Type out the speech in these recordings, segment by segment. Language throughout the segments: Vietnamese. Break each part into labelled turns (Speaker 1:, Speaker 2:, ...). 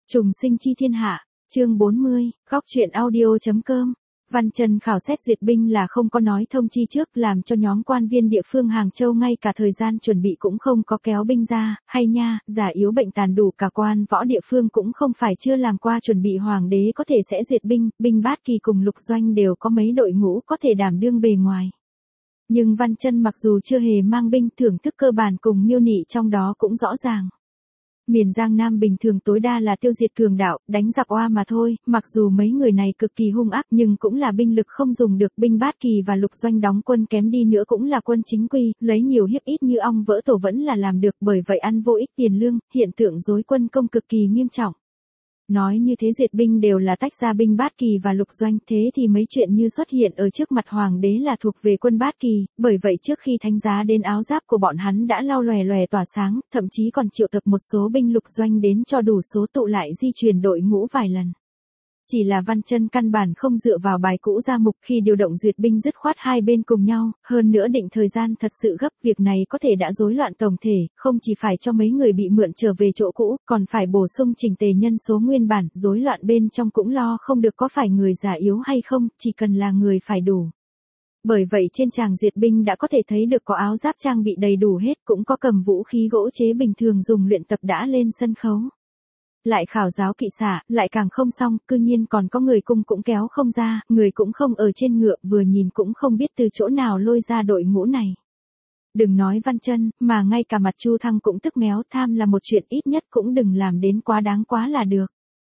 Speaker 1: Trùng sinh chi thiên hạ, chương 40, góc truyện audio.com. Văn Chân khảo xét duyệt binh là không có nói thông chi trước, làm cho nhóm quan viên địa phương Hàng Châu ngay cả thời gian chuẩn bị cũng không có kéo binh ra, hay nha, già yếu bệnh tàn đủ cả quan võ địa phương cũng không phải chưa làm qua chuẩn bị, hoàng đế có thể sẽ duyệt binh, binh Bát Kỳ cùng Lục Doanh đều có mấy đội ngũ có thể đảm đương bề ngoài. Nhưng Văn Chân mặc dù chưa hề mang binh, thưởng thức cơ bản cùng miêu nị trong đó cũng rõ ràng. Miền Giang Nam bình thường tối đa là tiêu diệt cường đạo, đánh giặc oa mà thôi, mặc dù mấy người này cực kỳ hung ác nhưng cũng là binh lực không dùng được, binh Bát Kỳ và Lục Doanh đóng quân kém đi nữa cũng là quân chính quy, lấy nhiều hiếp ít như ong vỡ tổ vẫn là làm được, bởi vậy ăn vô ích tiền lương, hiện tượng rối quân công cực kỳ nghiêm trọng. Nói như thế duyệt binh đều là tách ra binh Bát Kỳ và Lục Doanh, thế thì mấy chuyện như xuất hiện ở trước mặt hoàng đế là thuộc về quân Bát Kỳ, bởi vậy trước khi thánh giá đến áo giáp của bọn hắn đã lau lòe lòe tỏa sáng, thậm chí còn triệu tập một số binh Lục Doanh đến cho đủ số tụ lại di chuyển đội ngũ vài lần. Chỉ là Văn Chân căn bản không dựa vào bài cũ ra mục, khi điều động duyệt binh dứt khoát hai bên cùng nhau, hơn nữa định thời gian thật sự gấp, việc này có thể đã rối loạn tổng thể, không chỉ phải cho mấy người bị mượn trở về chỗ cũ, còn phải bổ sung chỉnh tề nhân số nguyên bản, rối loạn bên trong cũng lo không được có phải người già yếu hay không, chỉ cần là người phải đủ. Bởi vậy trên tràng duyệt binh đã có thể thấy được có áo giáp trang bị đầy đủ hết, cũng có cầm vũ khí gỗ chế bình thường dùng luyện tập đã lên sân khấu. Lại khảo giáo kỵ xạ, lại càng không xong, cư nhiên còn có người cung cũng kéo không ra, người cũng không ở trên ngựa, vừa nhìn cũng không biết từ chỗ nào lôi ra đội ngũ này. Đừng nói Văn Chân, mà ngay cả mặt Chu Thăng cũng tức méo, tham là một chuyện, ít nhất cũng đừng làm đến quá đáng quá là được.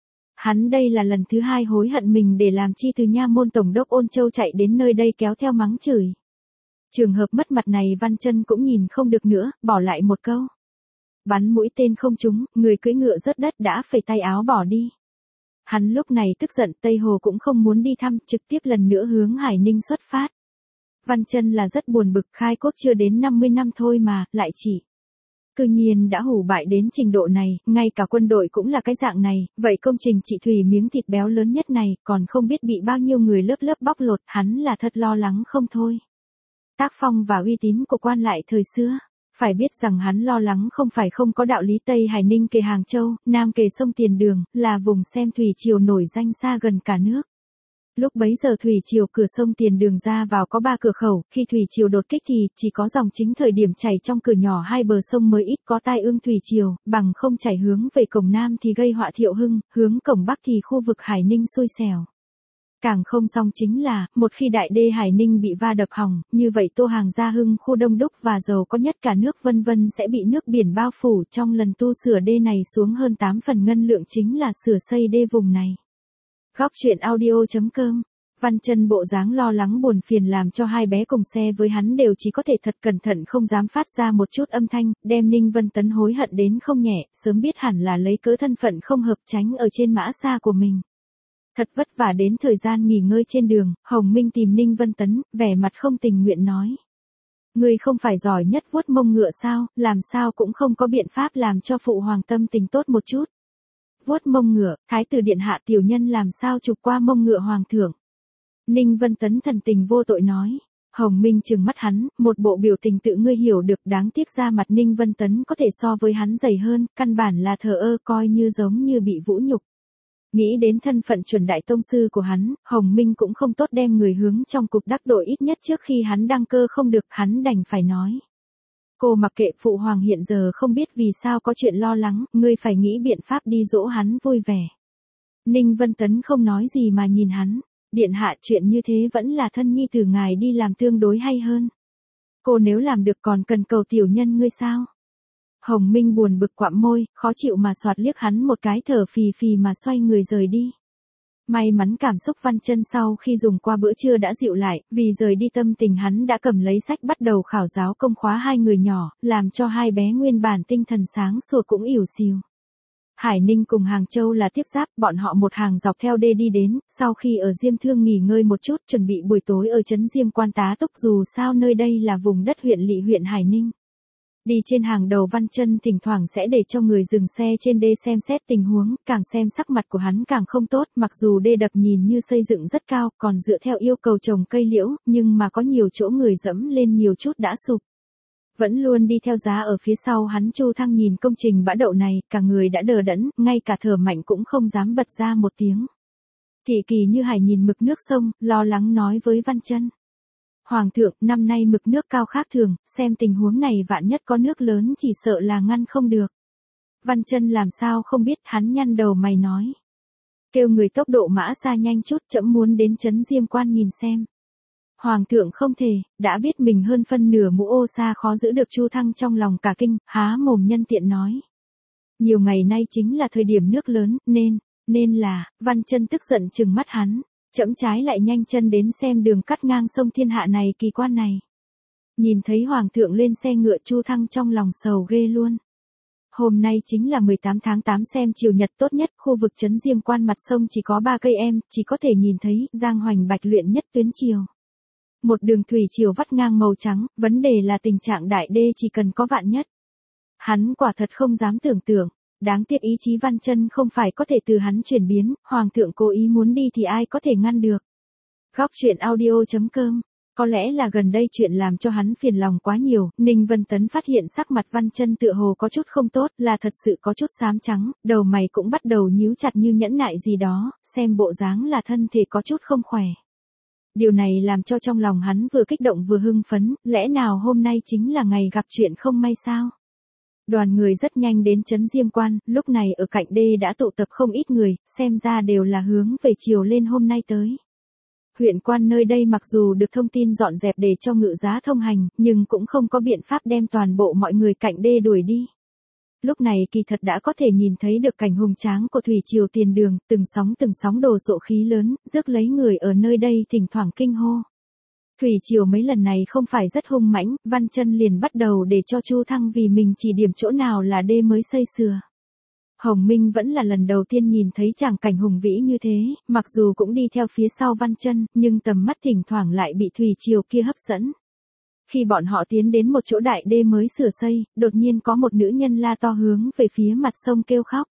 Speaker 1: Hắn đây là lần thứ hai hối hận mình để làm chi từ nha môn tổng đốc Ôn Châu chạy đến nơi đây kéo theo mắng chửi. Trường hợp mất mặt này Văn Chân cũng nhìn không được nữa, bỏ lại một câu. Bắn mũi tên không trúng, người cưỡi ngựa rớt đất đã phẩy tay áo bỏ đi. Hắn lúc này tức giận, Tây Hồ cũng không muốn đi thăm, trực tiếp lần nữa hướng Hải Ninh xuất phát. Văn Chân là rất buồn bực, khai quốc chưa đến 50 năm thôi mà, lại chỉ. Cư nhiên đã hủ bại đến trình độ này, ngay cả quân đội cũng là cái dạng này, vậy công trình trị thủy miếng thịt béo lớn nhất này, còn không biết bị bao nhiêu người lớp lớp bóc lột, hắn là thật lo lắng không thôi. Tác phong và uy tín của quan lại thời xưa. Phải biết rằng hắn lo lắng không phải không có đạo lý, Tây Hải Ninh kề Hàng Châu, Nam kề sông Tiền Đường, là vùng xem thủy triều nổi danh xa gần cả nước. Lúc bấy giờ thủy triều cửa sông Tiền Đường ra vào có 3 cửa khẩu, khi thủy triều đột kích thì chỉ có dòng chính thời điểm chảy trong cửa nhỏ hai bờ sông mới ít có tai ương thủy triều, bằng không chảy hướng về cổng Nam thì gây họa Thiệu Hưng, hướng cổng Bắc thì khu vực Hải Ninh xui xẻo. Càng không xong chính là, một khi đại đê Hải Ninh bị va đập hỏng, như vậy Tô Hàng Gia Hưng, khu đông đúc và giàu có nhất cả nước vân vân sẽ bị nước biển bao phủ. Trong lần tu sửa đê này xuống hơn 8 phần ngân lượng chính là sửa xây đê vùng này. Góc truyện audio.com. Văn Chân bộ dáng lo lắng buồn phiền làm cho hai bé cùng xe với hắn đều chỉ có thể thật cẩn thận không dám phát ra một chút âm thanh, đem Ninh Vân Tấn hối hận đến không nhẹ, sớm biết hẳn là lấy cớ thân phận không hợp tránh ở trên mã xa của mình. Thật vất vả đến thời gian nghỉ ngơi trên đường, Hồng Minh tìm Ninh Vân Tấn, vẻ mặt không tình nguyện nói. Ngươi không phải giỏi nhất vuốt mông ngựa sao, làm sao cũng không có biện pháp làm cho phụ hoàng tâm tình tốt một chút. Vuốt mông ngựa, thái tử điện hạ tiểu nhân làm sao chụp qua mông ngựa hoàng thượng. Ninh Vân Tấn thần tình vô tội nói. Hồng Minh trừng mắt hắn, một bộ biểu tình tự ngươi hiểu được, đáng tiếc ra mặt Ninh Vân Tấn có thể so với hắn dày hơn, căn bản là thờ ơ, coi như giống như bị vũ nhục. Nghĩ đến thân phận chuẩn đại tông sư của hắn, Hồng Minh cũng không tốt đem người hướng trong cục đắc đội, ít nhất trước khi hắn đăng cơ không được, hắn đành phải nói. Cô mặc kệ, phụ hoàng hiện giờ không biết vì sao có chuyện lo lắng, ngươi phải nghĩ biện pháp đi dỗ hắn vui vẻ. Ninh Vân Tấn không nói gì mà nhìn hắn, điện hạ chuyện như thế vẫn là thân nhi tử ngài đi làm tương đối hay hơn. Cô nếu làm được còn cần cầu tiểu nhân ngươi sao? Hồng Minh buồn bực quặm môi, khó chịu mà xoạt liếc hắn một cái, thở phì phì mà xoay người rời đi. May mắn cảm xúc Văn Chân sau khi dùng qua bữa trưa đã dịu lại, vì rời đi tâm tình hắn đã cầm lấy sách bắt đầu khảo giáo công khóa hai người nhỏ, làm cho hai bé nguyên bản tinh thần sáng sủa cũng ỉu xìu. Hải Ninh cùng Hàng Châu là tiếp giáp, bọn họ một hàng dọc theo đê đi đến, sau khi ở Diêm Thương nghỉ ngơi một chút, chuẩn bị buổi tối ở trấn Diêm Quan tá túc, dù sao nơi đây là vùng đất huyện lỵ huyện Hải Ninh. Đi trên hàng đầu Văn Chân thỉnh thoảng sẽ để cho người dừng xe trên đê xem xét tình huống, càng xem sắc mặt của hắn càng không tốt, mặc dù đê đập nhìn như xây dựng rất cao, còn dựa theo yêu cầu trồng cây liễu, nhưng mà có nhiều chỗ người dẫm lên nhiều chút đã sụp. Vẫn luôn đi theo giá ở phía sau hắn Chu Thăng nhìn công trình bã đậu này, cả người đã đờ đẫn, ngay cả thở mạnh cũng không dám bật ra một tiếng. Thị Kỳ Như Hải nhìn mực nước sông, lo lắng nói với Văn Chân. Hoàng thượng, năm nay mực nước cao khác thường, xem tình huống này vạn nhất có nước lớn chỉ sợ là ngăn không được. Văn Chân làm sao không biết, hắn nhăn đầu mày nói. Kêu người tốc độ mã xa nhanh chút, trẫm muốn đến trấn Diêm Quan nhìn xem. Hoàng thượng không thể, đã biết mình hơn phân nửa mũ ô sa khó giữ được. Chu Thăng trong lòng cả kinh, há mồm nhân tiện nói. Nhiều ngày nay chính là thời điểm nước lớn, nên là, Văn Chân tức giận trừng mắt hắn, trẫm trái lại nhanh chân đến xem đường cắt ngang sông thiên hạ này kỳ quan này. Nhìn thấy Hoàng thượng lên xe ngựa, Chu Thăng trong lòng sầu ghê luôn. Hôm nay chính là 18 tháng 8 xem chiều nhật tốt nhất, khu vực trấn Diêm Quan mặt sông chỉ có 3 cây em, chỉ có thể nhìn thấy, giang hoành bạch luyện nhất tuyến chiều. Một đường thủy chiều vắt ngang màu trắng, vấn đề là tình trạng đại đê chỉ cần có vạn nhất. Hắn quả thật không dám tưởng tượng, đáng tiếc ý chí Văn Chân không phải có thể từ hắn chuyển biến, Hoàng thượng cố ý muốn đi thì ai có thể ngăn được. Góc truyện audio.com. Có lẽ là gần đây chuyện làm cho hắn phiền lòng quá nhiều, Ninh Vân Tấn phát hiện sắc mặt Văn Chân tựa hồ có chút không tốt, là thật sự có chút xám trắng, đầu mày cũng bắt đầu nhíu chặt như nhẫn nại gì đó, xem bộ dáng là thân thể có chút không khỏe. Điều này làm cho trong lòng hắn vừa kích động vừa hưng phấn, lẽ nào hôm nay chính là ngày gặp chuyện không may sao? Đoàn người rất nhanh đến trấn Diêm Quan, lúc này ở cạnh đê đã tụ tập không ít người, xem ra đều là hướng về chiều lên hôm nay tới. Huyện quan nơi đây mặc dù được thông tin dọn dẹp để cho ngự giá thông hành, nhưng cũng không có biện pháp đem toàn bộ mọi người cạnh đê đuổi đi. Lúc này kỳ thật đã có thể nhìn thấy được cảnh hùng tráng của thủy triều tiền đường, từng sóng đồ sộ khí lớn, rước lấy người ở nơi đây thỉnh thoảng kinh hô. Thủy triều mấy lần này không phải rất hung mãnh, Văn Chân liền bắt đầu để cho Chu Thăng vì mình chỉ điểm chỗ nào là đê mới xây sửa. Hồng Minh vẫn là lần đầu tiên nhìn thấy tràng cảnh hùng vĩ như thế, mặc dù cũng đi theo phía sau Văn Chân, nhưng tầm mắt thỉnh thoảng lại bị thủy triều kia hấp dẫn. Khi bọn họ tiến đến một chỗ đại đê mới sửa xây, đột nhiên có một nữ nhân la to hướng về phía mặt sông kêu khóc.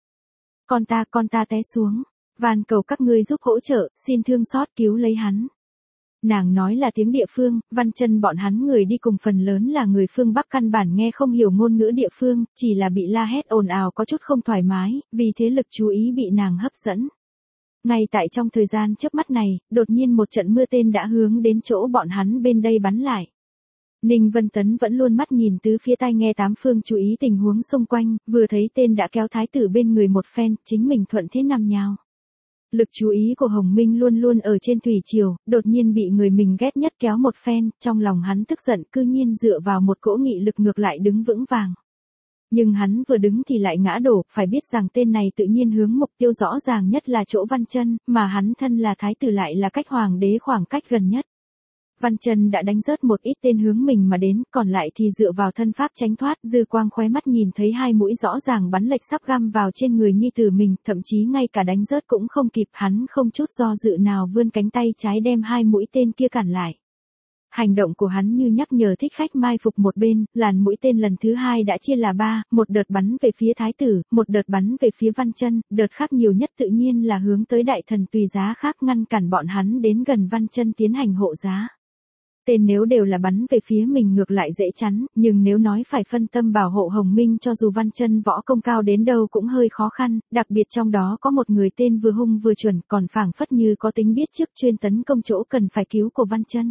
Speaker 1: Con ta té xuống, van cầu các ngươi giúp hỗ trợ, xin thương xót cứu lấy hắn. Nàng nói là tiếng địa phương, Văn Chân bọn hắn người đi cùng phần lớn là người phương Bắc căn bản nghe không hiểu ngôn ngữ địa phương, chỉ là bị la hét ồn ào có chút không thoải mái, vì thế lực chú ý bị nàng hấp dẫn. Ngay tại trong thời gian chớp mắt này, đột nhiên một trận mưa tên đã hướng đến chỗ bọn hắn bên đây bắn lại. Ninh Vân Tấn vẫn luôn mắt nhìn tứ phía tai nghe tám phương chú ý tình huống xung quanh, vừa thấy tên đã kéo thái tử bên người một phen, chính mình thuận thế nằm nhào. Lực chú ý của Hồng Minh luôn luôn ở trên thủy triều, đột nhiên bị người mình ghét nhất kéo một phen, trong lòng hắn tức giận cư nhiên dựa vào một cỗ nghị lực ngược lại đứng vững vàng. Nhưng hắn vừa đứng thì lại ngã đổ, phải biết rằng tên này tự nhiên hướng mục tiêu rõ ràng nhất là chỗ Văn Chân, mà hắn thân là thái tử lại là cách hoàng đế khoảng cách gần nhất. Văn Chân đã đánh rớt một ít tên hướng mình mà đến, còn lại thì dựa vào thân pháp tránh thoát, dư quang khóe mắt nhìn thấy hai mũi rõ ràng bắn lệch sắp găm vào trên người nhi tử mình, thậm chí ngay cả đánh rớt cũng không kịp, hắn không chút do dự nào vươn cánh tay trái đem hai mũi tên kia cản lại. Hành động của hắn như nhắc nhở thích khách mai phục một bên, làn mũi tên lần thứ hai đã chia là 3, một đợt bắn về phía thái tử, một đợt bắn về phía Văn Chân, đợt khác nhiều nhất tự nhiên là hướng tới đại thần tùy giá khác ngăn cản bọn hắn đến gần Văn Chân tiến hành hộ giá. Tên nếu đều là bắn về phía mình ngược lại dễ chắn, nhưng nếu nói phải phân tâm bảo hộ Hồng Minh cho dù Văn Chân võ công cao đến đâu cũng hơi khó khăn, đặc biệt trong đó có một người tên vừa hung vừa chuẩn, còn phảng phất như có tính biết trước chuyên tấn công chỗ cần phải cứu của Văn Chân.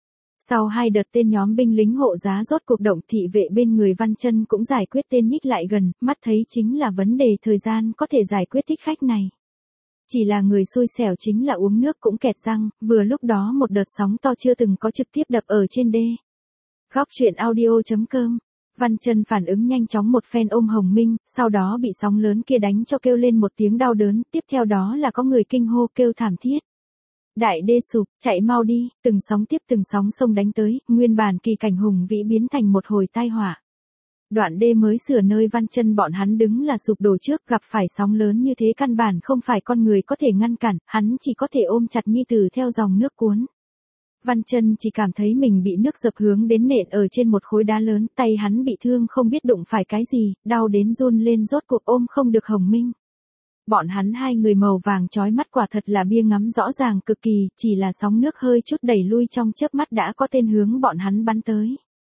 Speaker 1: Sau hai đợt tên nhóm binh lính hộ giá rốt cuộc động, thị vệ bên người Văn Chân cũng giải quyết tên nhích lại gần, mắt thấy chính là vấn đề thời gian có thể giải quyết thích khách này. Chỉ là người xui xẻo chính là uống nước cũng kẹt răng, vừa lúc đó một đợt sóng to chưa từng có trực tiếp đập ở trên đê. Góc truyện audio.com. Văn Chân phản ứng nhanh chóng một phen ôm Hồng Minh, sau đó bị sóng lớn kia đánh cho kêu lên một tiếng đau đớn, tiếp theo đó là có người kinh hô kêu thảm thiết. Đại đê sụp, chạy mau đi, từng sóng tiếp từng sóng sông đánh tới, nguyên bản kỳ cảnh hùng vĩ biến thành một hồi tai họa. Đoạn đê mới sửa nơi Văn Chân bọn hắn đứng là sụp đổ trước, gặp phải sóng lớn như thế căn bản không phải con người có thể ngăn cản, hắn chỉ có thể ôm chặt nhi tử theo dòng nước cuốn. Văn Chân chỉ cảm thấy mình bị nước dập hướng đến nện ở trên một khối đá lớn, tay hắn bị thương không biết đụng phải cái gì, đau đến run lên rốt cuộc ôm không được Hồng Minh. Bọn hắn hai người màu vàng chói mắt quả thật là bia ngắm rõ ràng cực kỳ, chỉ là sóng nước hơi chút đẩy lui trong chớp mắt đã có tên hướng bọn hắn bắn tới.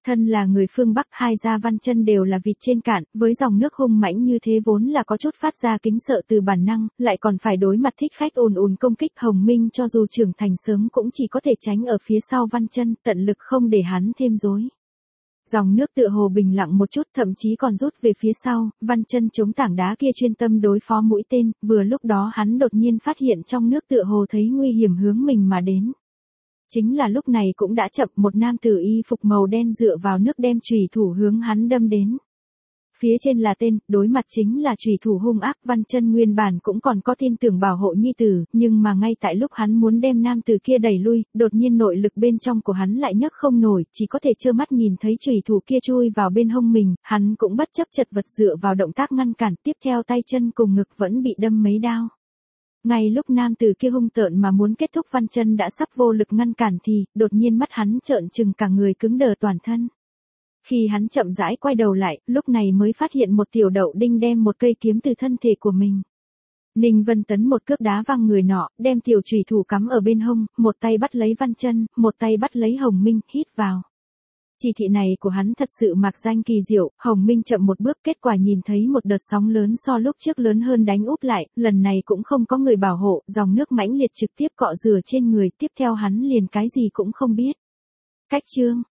Speaker 1: Thân là người phương Bắc, hai gia Văn Chân đều là vịt trên cạn, với dòng nước hung mãnh như thế vốn là có chút phát ra kính sợ từ bản năng, lại còn phải đối mặt thích khách ùn ùn công kích. Hồng Minh cho dù trưởng thành sớm cũng chỉ có thể tránh ở phía sau Văn Chân, tận lực không để hắn thêm rối. Dòng nước tựa hồ bình lặng một chút, thậm chí còn rút về phía sau, Văn Chân chống tảng đá kia chuyên tâm đối phó mũi tên, vừa lúc đó hắn đột nhiên phát hiện trong nước tựa hồ thấy nguy hiểm hướng mình mà đến. Chính là lúc này cũng đã chậm, một nam tử y phục màu đen dựa vào nước đem chùy thủ hướng hắn đâm đến. Phía trên là tên, đối mặt chính là chùy thủ hung ác. Văn Chân nguyên bản cũng còn có tin tưởng bảo hộ nhi tử, nhưng mà ngay tại lúc hắn muốn đem nam tử kia đẩy lui, đột nhiên nội lực bên trong của hắn lại nhấc không nổi, chỉ có thể trơ mắt nhìn thấy chùy thủ kia chui vào bên hông mình, hắn cũng bất chấp chật vật dựa vào động tác ngăn cản, tiếp theo tay chân cùng ngực vẫn bị đâm mấy đao. Ngay lúc nam tử kia hung tợn mà muốn kết thúc, Văn Chân đã sắp vô lực ngăn cản thì, đột nhiên mắt hắn trợn trừng, cả người cứng đờ toàn thân. Khi hắn chậm rãi quay đầu lại, lúc này mới phát hiện một tiểu đậu đinh đem một cây kiếm từ thân thể của mình. Ninh Vân Tấn một cước đá văng người nọ, đem tiểu chùy thủ cắm ở bên hông, một tay bắt lấy Văn Chân, một tay bắt lấy Hồng Minh, hít vào. Chỉ thị này của hắn thật sự mạc danh kỳ diệu. Hồng Minh chậm một bước, kết quả nhìn thấy một đợt sóng lớn so lúc trước lớn hơn đánh úp lại, lần này cũng không có người bảo hộ, dòng nước mãnh liệt trực tiếp cọ rửa trên người, tiếp theo hắn liền cái gì cũng không biết. Cách chương